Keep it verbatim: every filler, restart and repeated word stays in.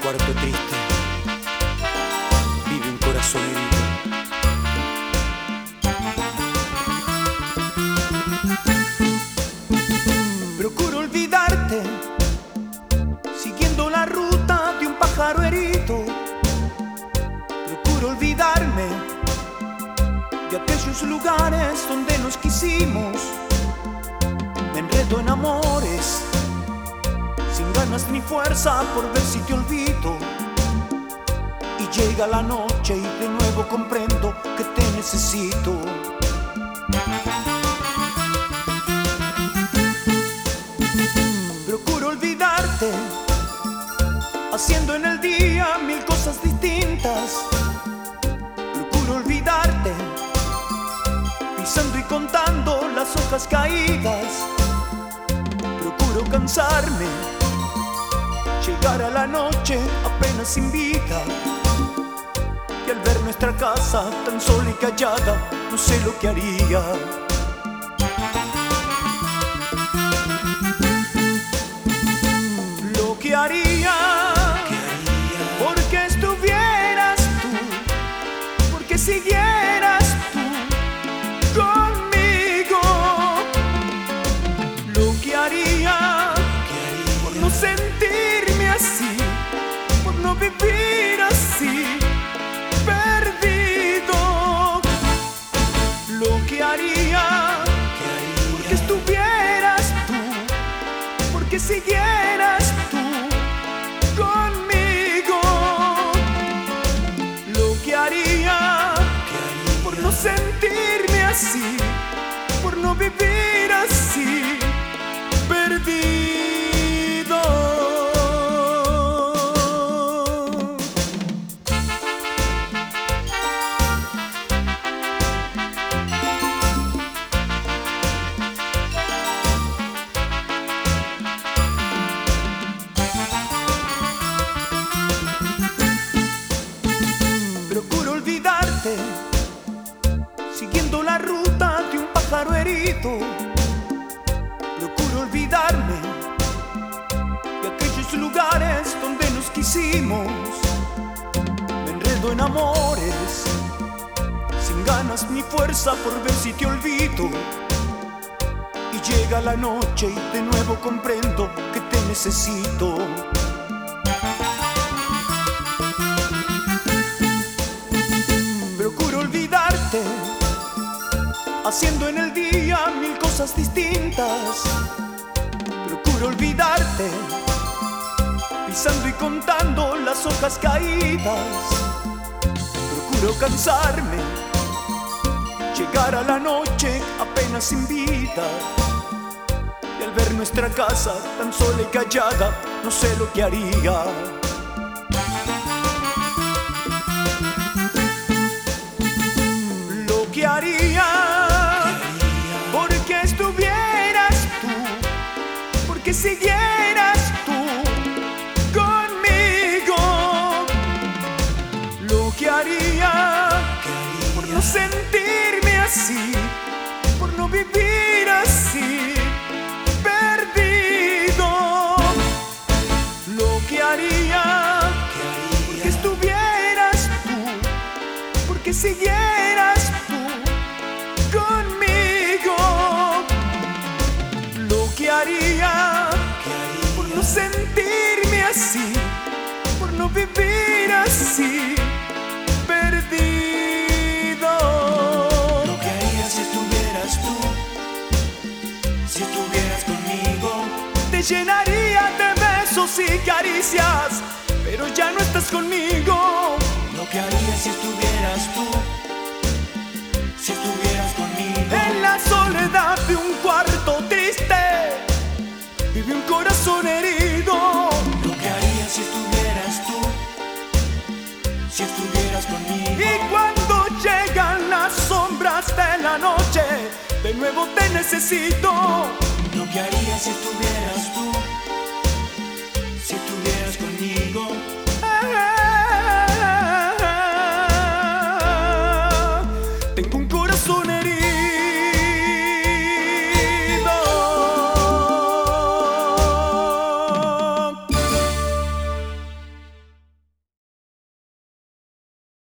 cuarto triste vive un corazón herido. Procuro olvidarte, siguiendo la ruta de un pájaro herido. Procuro olvidarme de aquellos lugares donde nos quisimos. Me enredo en amores, sin ganas ni fuerza por ver si te olvido. Y llega la noche y de nuevo comprendo que te necesito. Procuro olvidarte, haciendo en el día mil cosas distintas. Procuro olvidarte, pisando y contando las hojas caídas. Procuro cansarme, llegar a la noche apenas sin vida. Y al ver nuestra casa tan sola y callada, no sé lo que haría. Lo que haría, porque estuvieras tú, porque siguieras tú conmigo. Lo que haría, por no sentirme así, por no vivir así, perdido. Lo que haría, porque estuvieras tú, porque siguieras tú conmigo. Lo que haría, por no sentirme así, por no vivir así, perdido. Procuro olvidarte, siguiendo la ruta de un pájaro herido. Procuro olvidarme de aquellos lugares donde nos quisimos. Me enredo en amores, sin ganas ni fuerza por ver si te olvido. Y llega la noche y de nuevo comprendo que te necesito. Procuro olvidarte, haciendo en el día mil cosas distintas. Procuro olvidarte, pisando y contando las hojas caídas. Procuro cansarme, llegar a la noche apenas sin vida. Y al ver nuestra casa tan sola y callada, no sé lo que haría. Lo que haría, porque estuvieras tú, porque siguieras tú conmigo. Lo que haría, por no sentirme así, por no vivir así, perdido. Lo que haría, porque estuvieras tú, porque siguieras tú conmigo. Lo que haría, por no sentirme así, por no vivir así, perdido. Lo que haría si estuvieras tú, si estuvieras conmigo. Te llenaría de besos y caricias, pero ya no estás conmigo. Lo que haría si estuvieras tú, si estuvieras conmigo. En la soledad de un cuarto triste vive un corazón herido. Lo que haría si estuvieras tú, si estuvieras conmigo. Y cuando llegan las sombras de la noche, de nuevo te necesito. Lo que haría si estuvieras tú,